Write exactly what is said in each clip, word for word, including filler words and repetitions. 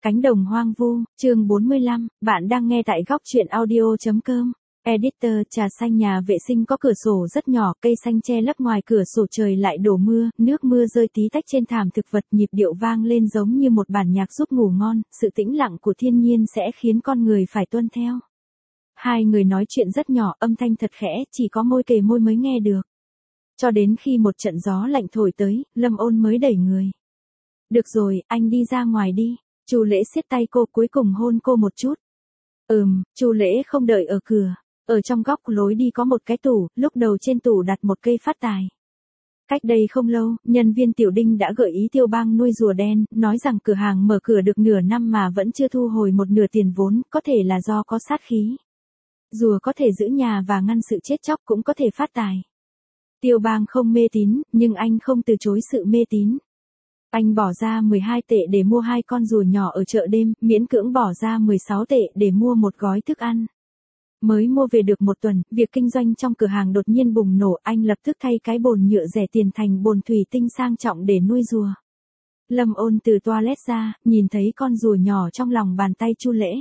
Cánh đồng hoang vu, chương bốn mươi lăm, bạn đang nghe tại góc truyện audio.com. Editor. Trà xanh nhà vệ sinh có cửa sổ rất nhỏ, cây xanh che lấp ngoài cửa sổ, trời lại đổ mưa, nước mưa rơi tí tách trên thảm thực vật, nhịp điệu vang lên giống như một bản nhạc giúp ngủ ngon, sự tĩnh lặng của thiên nhiên sẽ khiến con người phải tuân theo. Hai người nói chuyện rất nhỏ, âm thanh thật khẽ, chỉ có môi kề môi mới nghe được. Cho đến khi một trận gió lạnh thổi tới, Lâm Ôn mới đẩy người. Được rồi, anh đi ra ngoài đi. Chu Lễ siết tay cô, cuối cùng hôn cô một chút. Ừm, Chu Lễ không đợi ở cửa. Ở trong góc lối đi có một cái tủ, lúc đầu trên tủ đặt một cây phát tài. Cách đây không lâu, nhân viên Tiểu Đinh đã gợi ý Tiêu Bang nuôi rùa đen, nói rằng cửa hàng mở cửa được nửa năm mà vẫn chưa thu hồi một nửa tiền vốn, có thể là do có sát khí. Rùa có thể giữ nhà và ngăn sự chết chóc, cũng có thể phát tài. Tiêu Bang không mê tín, nhưng anh không từ chối sự mê tín. Anh bỏ ra mười hai tệ để mua hai con rùa nhỏ ở chợ đêm, miễn cưỡng bỏ ra mười sáu tệ để mua một gói thức ăn. Mới mua về được một tuần, việc kinh doanh trong cửa hàng đột nhiên bùng nổ, anh lập tức thay cái bồn nhựa rẻ tiền thành bồn thủy tinh sang trọng để nuôi rùa. Lâm Ôn từ toilet ra, nhìn thấy con rùa nhỏ trong lòng bàn tay Chu Lễ.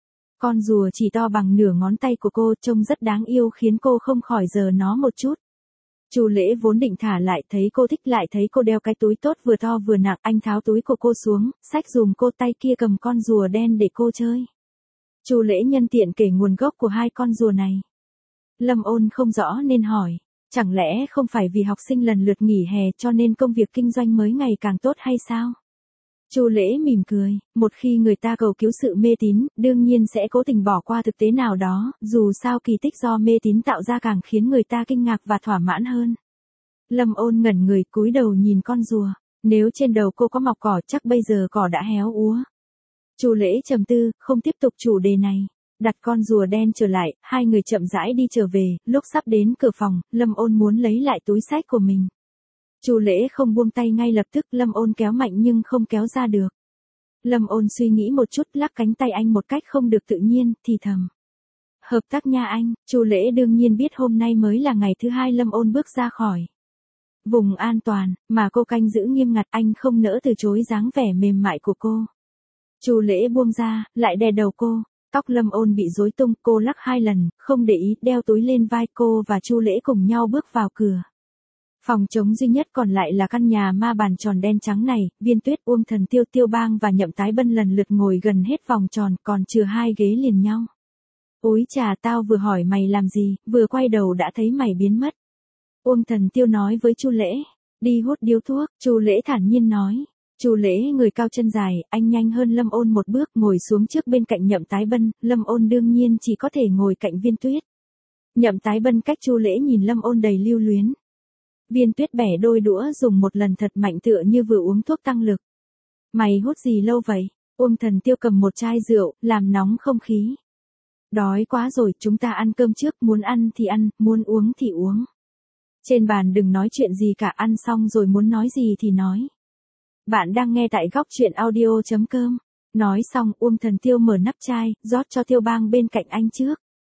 Con rùa chỉ to bằng nửa ngón tay của cô, trông rất đáng yêu khiến cô không khỏi giở nó một chút. Chu Lễ vốn định thả lại, thấy cô thích lại thấy cô đeo cái túi tốt vừa to vừa nặng, anh tháo túi của cô xuống, xách dùm cô, tay kia cầm con rùa đen để cô chơi. Chu Lễ nhân tiện kể nguồn gốc của hai con rùa này. Lâm Ôn không rõ nên hỏi, chẳng lẽ không phải vì học sinh lần lượt nghỉ hè cho nên công việc kinh doanh mới ngày càng tốt hay sao? Chu Lễ mỉm cười, một khi người ta cầu cứu sự mê tín, đương nhiên sẽ cố tình bỏ qua thực tế nào đó, dù sao kỳ tích do mê tín tạo ra càng khiến người ta kinh ngạc và thỏa mãn hơn. Lâm Ôn ngẩn người, cúi đầu nhìn con rùa, nếu trên đầu cô có mọc cỏ chắc bây giờ cỏ đã héo úa. Chu Lễ trầm tư, không tiếp tục chủ đề này. Đặt con rùa đen trở lại, hai người chậm rãi đi trở về, lúc sắp đến cửa phòng, Lâm Ôn muốn lấy lại túi xách của mình. Chu Lễ không buông tay ngay lập tức, Lâm Ôn kéo mạnh nhưng không kéo ra được. Lâm Ôn suy nghĩ một chút, lắc cánh tay anh một cách không được tự nhiên, thì thầm. Hợp tác nha anh. Chu Lễ đương nhiên biết hôm nay mới là ngày thứ hai Lâm Ôn bước ra khỏi vùng an toàn, mà cô canh giữ nghiêm ngặt, anh không nỡ từ chối dáng vẻ mềm mại của cô. Chu Lễ buông ra, lại đè đầu cô. Tóc Lâm Ôn bị rối tung, cô lắc hai lần, không để ý, đeo túi lên vai. Cô và Chu Lễ cùng nhau bước vào cửa. Phòng trống duy nhất còn lại là căn nhà ma bàn tròn đen trắng này, Viên Tuyết, Uông Thần Tiêu, Tiêu Bang và Nhậm Tái Bân lần lượt ngồi gần hết vòng tròn, còn chừa hai ghế liền nhau. Ối chà, tao vừa hỏi mày làm gì, vừa quay đầu đã thấy mày biến mất. Uông Thần Tiêu nói với Chu Lễ. Đi hút điếu thuốc. Chu Lễ thản nhiên nói. Chu Lễ người cao chân dài, anh nhanh hơn Lâm Ôn một bước, ngồi xuống trước bên cạnh Nhậm Tái Bân. Lâm Ôn đương nhiên chỉ có thể ngồi cạnh Viên Tuyết. Nhậm Tái Bân cách Chu Lễ nhìn Lâm Ôn đầy lưu luyến. Viên Tuyết bẻ đôi đũa dùng một lần thật mạnh tựa như vừa uống thuốc tăng lực. Mày hút gì lâu vậy? Uông Thần Tiêu cầm một chai rượu, làm nóng không khí. Đói quá rồi, chúng ta ăn cơm trước, muốn ăn thì ăn, muốn uống thì uống. Trên bàn đừng nói chuyện gì cả, ăn xong rồi muốn nói gì thì nói. Bạn đang nghe tại góc truyện audio.com. Nói xong, Uông Thần Tiêu mở nắp chai, rót cho Tiêu Bang bên cạnh anh trước.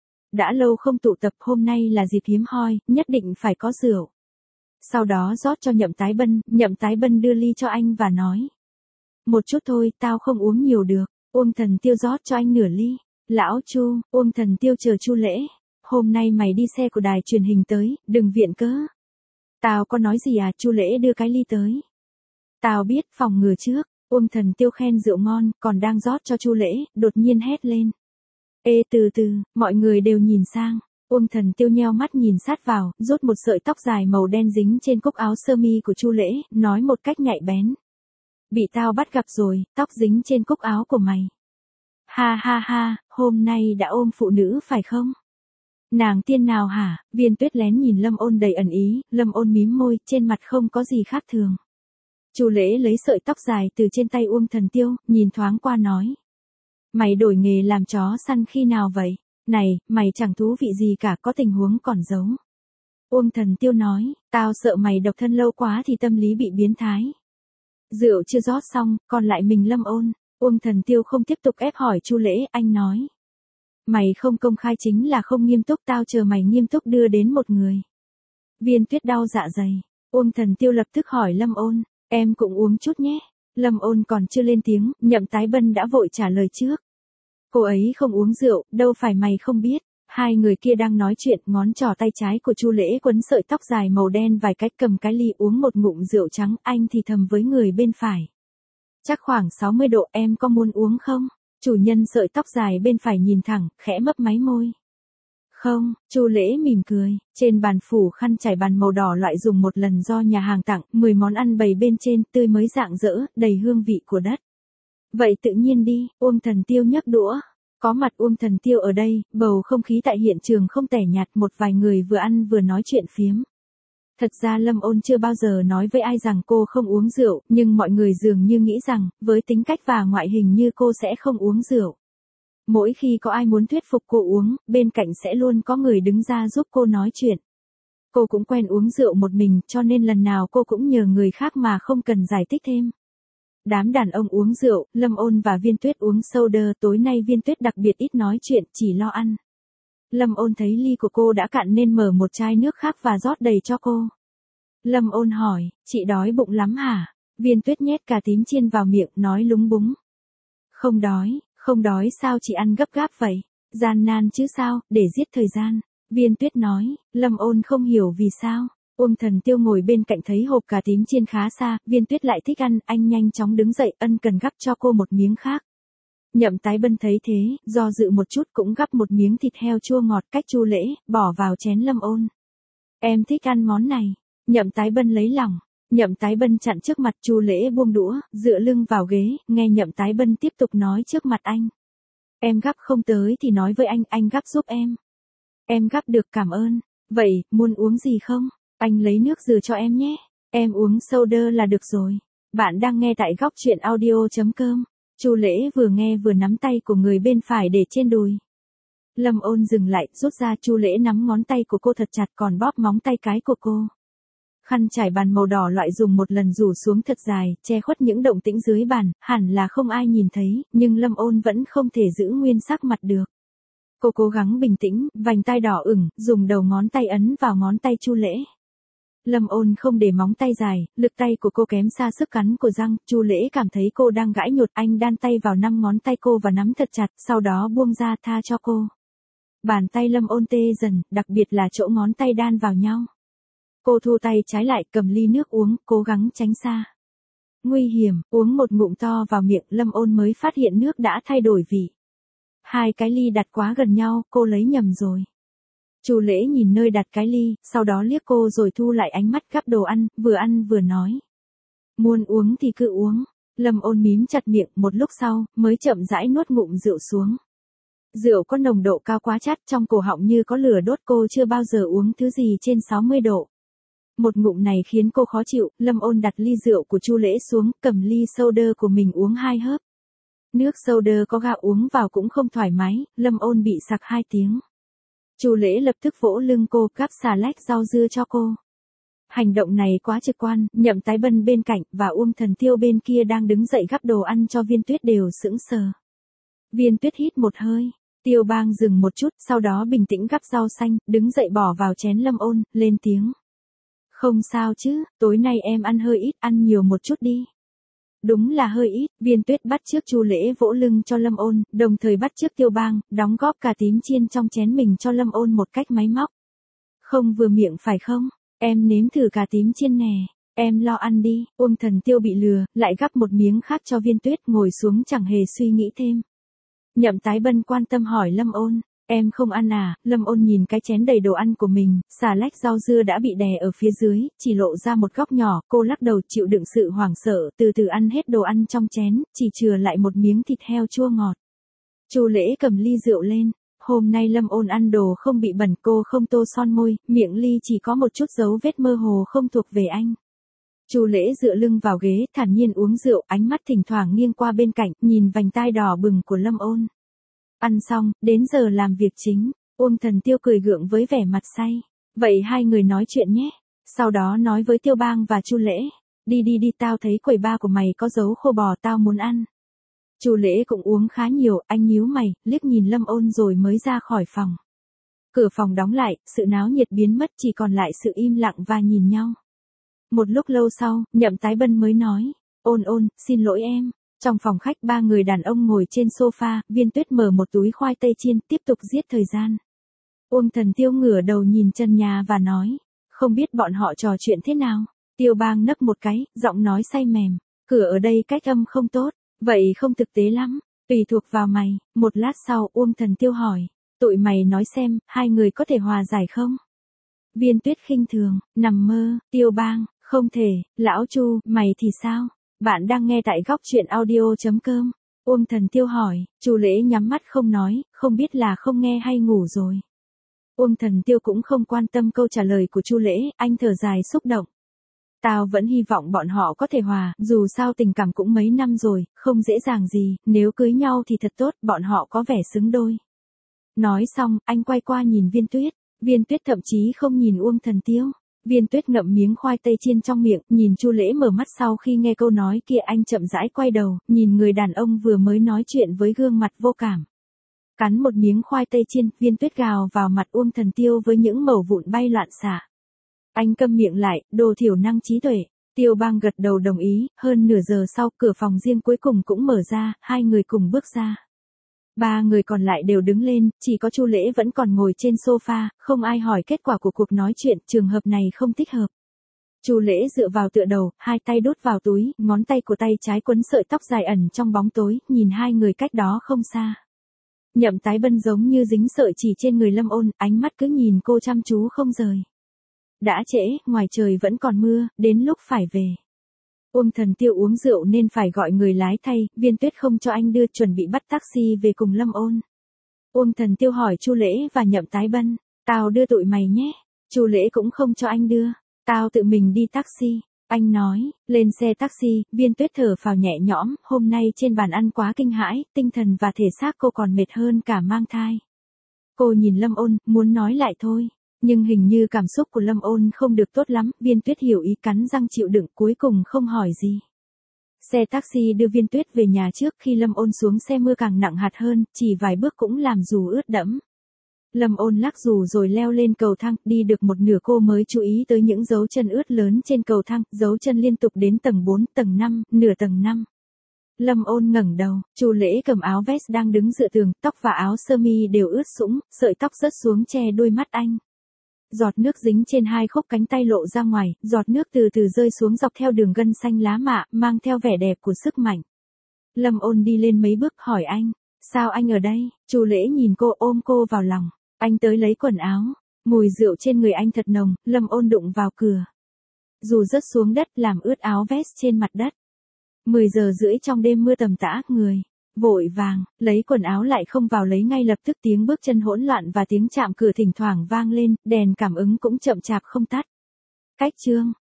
Đã lâu không tụ tập, hôm nay là dịp hiếm hoi, nhất định phải có rượu. Sau đó rót cho Nhậm Tái Bân, Nhậm Tái Bân đưa ly cho anh và nói. Một chút thôi, tao không uống nhiều được. Uông Thần Tiêu rót cho anh nửa ly. Lão Chu, Uông Thần Tiêu chờ Chu Lễ. Hôm nay mày đi xe của đài truyền hình tới, đừng viện cớ. Tao có nói gì à? Chu Lễ đưa cái ly tới. Tao biết, phòng ngừa trước. Uông Thần Tiêu khen rượu ngon, còn đang rót cho Chu Lễ, đột nhiên hét lên. Ê từ từ, mọi người đều nhìn sang. Uông Thần Tiêu nheo mắt nhìn sát vào, rút một sợi tóc dài màu đen dính trên cúc áo sơ mi của Chu Lễ, nói một cách nhạy bén. Bị tao bắt gặp rồi, tóc dính trên cúc áo của mày. Ha ha ha, hôm nay đã ôm phụ nữ phải không? Nàng tiên nào hả? Viên Tuyết lén nhìn Lâm Ôn đầy ẩn ý, Lâm Ôn mím môi, trên mặt không có gì khác thường. Chu Lễ lấy sợi tóc dài từ trên tay Uông Thần Tiêu, nhìn thoáng qua nói. Mày đổi nghề làm chó săn khi nào vậy? Này, mày chẳng thú vị gì cả, có tình huống còn giấu. Uông Thần Tiêu nói, tao sợ mày độc thân lâu quá thì tâm lý bị biến thái. Rượu chưa rót xong, còn lại mình Lâm Ôn. Uông Thần Tiêu không tiếp tục ép hỏi Chu Lễ, anh nói. Mày không công khai chính là không nghiêm túc, tao chờ mày nghiêm túc đưa đến một người. Viên Tuyết đau dạ dày. Uông Thần Tiêu lập tức hỏi Lâm Ôn, em cũng uống chút nhé. Lâm Ôn còn chưa lên tiếng, Nhậm Tái Bân đã vội trả lời trước. Cô ấy không uống rượu, đâu phải mày không biết. Hai người kia đang nói chuyện, ngón trỏ tay trái của Chu Lễ quấn sợi tóc dài màu đen vài cách cầm cái ly uống một ngụm rượu trắng, anh thì thầm với người bên phải. Chắc khoảng sáu mươi độ, em có muốn uống không? Chủ nhân sợi tóc dài bên phải nhìn thẳng, khẽ mấp máy môi. Không, Chu Lễ mỉm cười, trên bàn phủ khăn trải bàn màu đỏ loại dùng một lần do nhà hàng tặng, mười món ăn bày bên trên, tươi mới rạng rỡ, đầy hương vị của đất. Vậy tự nhiên đi, Uông Thần Tiêu nhấc đũa. Có mặt Uông Thần Tiêu ở đây, bầu không khí tại hiện trường không tẻ nhạt, một vài người vừa ăn vừa nói chuyện phiếm. Thật ra Lâm Ôn chưa bao giờ nói với ai rằng cô không uống rượu, nhưng mọi người dường như nghĩ rằng, với tính cách và ngoại hình như cô sẽ không uống rượu. Mỗi khi có ai muốn thuyết phục cô uống, bên cạnh sẽ luôn có người đứng ra giúp cô nói chuyện. Cô cũng quen uống rượu một mình, cho nên lần nào cô cũng nhờ người khác mà không cần giải thích thêm. Đám đàn ông uống rượu, Lâm Ôn và Viên Tuyết uống soda, tối nay Viên Tuyết đặc biệt ít nói chuyện, chỉ lo ăn. Lâm Ôn thấy ly của cô đã cạn nên mở một chai nước khác và rót đầy cho cô. Lâm Ôn hỏi, chị đói bụng lắm hả? Viên Tuyết nhét cà tím chiên vào miệng, nói lúng búng. Không đói, không đói sao chị ăn gấp gáp vậy? Gian nan chứ sao, để giết thời gian. Viên Tuyết nói, Lâm Ôn không hiểu vì sao. Uông Thần Tiêu ngồi bên cạnh thấy hộp cà tím chiên khá xa, Viên Tuyết lại thích ăn, anh nhanh chóng đứng dậy, ân cần gắp cho cô một miếng khác. Nhậm Tái Bân thấy thế, do dự một chút cũng gắp một miếng thịt heo chua ngọt cách Chu Lễ, bỏ vào chén Lâm Ôn. Em thích ăn món này. Nhậm Tái Bân lấy lòng. Nhậm Tái Bân chặn trước mặt Chu Lễ buông đũa, dựa lưng vào ghế, nghe Nhậm Tái Bân tiếp tục nói trước mặt anh. Em gắp không tới thì nói với anh, anh gắp giúp em. Em gắp được cảm ơn. Vậy, muốn uống gì không? Anh lấy nước dừa cho em nhé. Em uống soda là được rồi. Bạn đang nghe tại góc truyện audio chấm com. Chu Lễ vừa nghe vừa nắm tay của người bên phải để trên đùi. Lâm Ôn dừng lại, rút ra. Chu Lễ nắm ngón tay của cô thật chặt, còn bóp móng tay cái của cô. Khăn trải bàn màu đỏ loại dùng một lần rủ xuống thật dài, che khuất những động tĩnh dưới bàn, hẳn là không ai nhìn thấy, nhưng Lâm Ôn vẫn không thể giữ nguyên sắc mặt được. Cô cố gắng bình tĩnh, vành tai đỏ ửng, dùng đầu ngón tay ấn vào ngón tay Chu Lễ. Lâm Ôn không để móng tay dài, lực tay của cô kém xa sức cắn của răng, Chu Lễ cảm thấy cô đang gãi nhột, anh đan tay vào năm ngón tay cô và nắm thật chặt, sau đó buông ra tha cho cô. Bàn tay Lâm Ôn tê dần, đặc biệt là chỗ ngón tay đan vào nhau. Cô thu tay trái lại, cầm ly nước uống, cố gắng tránh xa. Nguy hiểm, uống một ngụm to vào miệng, Lâm Ôn mới phát hiện nước đã thay đổi vị. Hai cái ly đặt quá gần nhau, cô lấy nhầm rồi. Chu Lễ nhìn nơi đặt cái ly, sau đó liếc cô rồi thu lại ánh mắt gắp đồ ăn, vừa ăn vừa nói. Muốn uống thì cứ uống. Lâm Ôn mím chặt miệng, một lúc sau, mới chậm rãi nuốt ngụm rượu xuống. Rượu có nồng độ cao quá chát, trong cổ họng như có lửa đốt, cô chưa bao giờ uống thứ gì trên sáu mươi độ. Một ngụm này khiến cô khó chịu, Lâm Ôn đặt ly rượu của Chu Lễ xuống, cầm ly soda của mình uống hai hớp. Nước soda có ga uống vào cũng không thoải mái, Lâm Ôn bị sặc hai tiếng. Chu Lễ lập tức vỗ lưng cô, gắp xà lách rau dưa cho cô. Hành động này quá trực quan, Nhậm Tái Bân bên cạnh và Uông Thần Tiêu bên kia đang đứng dậy gắp đồ ăn cho Viên Tuyết đều sững sờ. Viên Tuyết hít một hơi, Tiêu Bang dừng một chút, sau đó bình tĩnh gắp rau xanh, đứng dậy bỏ vào chén Lâm Ôn, lên tiếng. Không sao chứ, tối nay em ăn hơi ít, ăn nhiều một chút đi. Đúng là hơi ít, Viên Tuyết bắt chước Chu Lễ vỗ lưng cho Lâm Ôn, đồng thời bắt chước Tiêu Bang, đóng góp cà tím chiên trong chén mình cho Lâm Ôn một cách máy móc. Không vừa miệng phải không? Em nếm thử cà tím chiên nè. Em lo ăn đi. Uông Thần Tiêu bị lừa, lại gắp một miếng khác cho Viên Tuyết, ngồi xuống chẳng hề suy nghĩ thêm. Nhậm Tái Bân quan tâm hỏi Lâm Ôn. Em không ăn à? Lâm Ôn nhìn cái chén đầy đồ ăn của mình, xà lách rau dưa đã bị đè ở phía dưới, chỉ lộ ra một góc nhỏ, cô lắc đầu chịu đựng sự hoảng sợ, từ từ ăn hết đồ ăn trong chén, chỉ chừa lại một miếng thịt heo chua ngọt. Chu Lễ cầm ly rượu lên, hôm nay Lâm Ôn ăn đồ không bị bẩn, cô không tô son môi, miệng ly chỉ có một chút dấu vết mơ hồ không thuộc về anh. Chu Lễ dựa lưng vào ghế, thản nhiên uống rượu, ánh mắt thỉnh thoảng nghiêng qua bên cạnh, nhìn vành tai đỏ bừng của Lâm Ôn. Ăn xong, đến giờ làm việc chính, Uông Thần Tiêu cười gượng với vẻ mặt say. Vậy hai người nói chuyện nhé. Sau đó nói với Tiêu Bang và Chu Lễ. Đi đi đi, tao thấy quầy ba của mày có dấu khô bò, tao muốn ăn. Chu Lễ cũng uống khá nhiều, anh nhíu mày, liếc nhìn Lâm Ôn rồi mới ra khỏi phòng. Cửa phòng đóng lại, sự náo nhiệt biến mất, chỉ còn lại sự im lặng và nhìn nhau. Một lúc lâu sau, Nhậm Tái Bân mới nói. Ôn ôn, xin lỗi em. Trong phòng khách ba người đàn ông ngồi trên sofa, Viên Tuyết mở một túi khoai tây chiên, tiếp tục giết thời gian. Uông Thần Tiêu ngửa đầu nhìn trần nhà và nói, không biết bọn họ trò chuyện thế nào. Tiêu Bang nấc một cái, giọng nói say mềm, cửa ở đây cách âm không tốt, vậy không thực tế lắm, tùy thuộc vào mày. Một lát sau Uông Thần Tiêu hỏi, tụi mày nói xem, hai người có thể hòa giải không? Viên Tuyết khinh thường, nằm mơ. Tiêu Bang, không thể. Lão Chu, mày thì sao? Bạn đang nghe tại góc truyện audio chấm com. Uông Thần Tiêu hỏi, Chu Lễ nhắm mắt không nói, không biết là không nghe hay ngủ rồi. Uông Thần Tiêu cũng không quan tâm câu trả lời của Chu Lễ, anh thở dài xúc động. Tao vẫn hy vọng bọn họ có thể hòa, dù sao tình cảm cũng mấy năm rồi, không dễ dàng gì, nếu cưới nhau thì thật tốt, bọn họ có vẻ xứng đôi. Nói xong, anh quay qua nhìn Viên Tuyết, Viên Tuyết thậm chí không nhìn Uông Thần Tiêu. Viên Tuyết ngậm miếng khoai tây chiên trong miệng, nhìn Chu Lễ mở mắt sau khi nghe câu nói kia. Anh chậm rãi quay đầu, nhìn người đàn ông vừa mới nói chuyện với gương mặt vô cảm. Cắn một miếng khoai tây chiên, Viên Tuyết gào vào mặt Uông Thần Tiêu với những mẩu vụn bay loạn xạ. Anh câm miệng lại, đồ thiểu năng trí tuệ. Tiêu Bang gật đầu đồng ý, hơn nửa giờ sau cửa phòng riêng cuối cùng cũng mở ra, hai người cùng bước ra. Ba người còn lại đều đứng lên, chỉ có Chu Lễ vẫn còn ngồi trên sofa, không ai hỏi kết quả của cuộc nói chuyện, trường hợp này không thích hợp. Chu Lễ dựa vào tựa đầu, hai tay đút vào túi, ngón tay của tay trái quấn sợi tóc dài ẩn trong bóng tối, nhìn hai người cách đó không xa. Nhậm Tái Bân giống như dính sợi chỉ trên người Lâm Ôn, ánh mắt cứ nhìn cô chăm chú không rời. Đã trễ, ngoài trời vẫn còn mưa, đến lúc phải về. Uông Thần Tiêu uống rượu nên phải gọi người lái thay, Viên Tuyết không cho anh đưa, chuẩn bị bắt taxi về cùng Lâm Ôn. Uông Thần Tiêu hỏi Chu Lễ và Nhậm Tái Bân, tao đưa tụi mày nhé. Chu Lễ cũng không cho anh đưa, tao tự mình đi taxi. Anh nói, lên xe taxi, Viên Tuyết thở phào nhẹ nhõm, hôm nay trên bàn ăn quá kinh hãi, tinh thần và thể xác cô còn mệt hơn cả mang thai. Cô nhìn Lâm Ôn, muốn nói lại thôi. Nhưng hình như cảm xúc của Lâm Ôn không được tốt lắm, Viên Tuyết hiểu ý cắn răng chịu đựng, cuối cùng không hỏi gì. Xe taxi đưa Viên Tuyết về nhà trước, khi Lâm Ôn xuống xe mưa càng nặng hạt hơn, chỉ vài bước cũng làm dù ướt đẫm. Lâm Ôn lắc dù rồi leo lên cầu thang, đi được một nửa cô mới chú ý tới những dấu chân ướt lớn trên cầu thang, dấu chân liên tục đến tầng bốn, tầng năm, nửa tầng năm. Lâm Ôn ngẩng đầu, Chu Lễ cầm áo vest đang đứng dựa tường, tóc và áo sơ mi đều ướt sũng, sợi tóc rớt xuống che đôi mắt anh. Giọt nước dính trên hai khúc cánh tay lộ ra ngoài, giọt nước từ từ rơi xuống dọc theo đường gân xanh lá mạ, mang theo vẻ đẹp của sức mạnh. Lâm Ôn đi lên mấy bước hỏi anh, sao anh ở đây? Chu Lễ nhìn cô, ôm cô vào lòng, anh tới lấy quần áo. Mùi rượu trên người anh thật nồng, Lâm Ôn đụng vào cửa. Dù rớt xuống đất làm ướt áo vest trên mặt đất. mười giờ rưỡi trong đêm mưa tầm tã, người vội vàng, lấy quần áo lại không vào lấy ngay lập tức, tiếng bước chân hỗn loạn và tiếng chạm cửa thỉnh thoảng vang lên, đèn cảm ứng cũng chậm chạp không tắt. Cách chương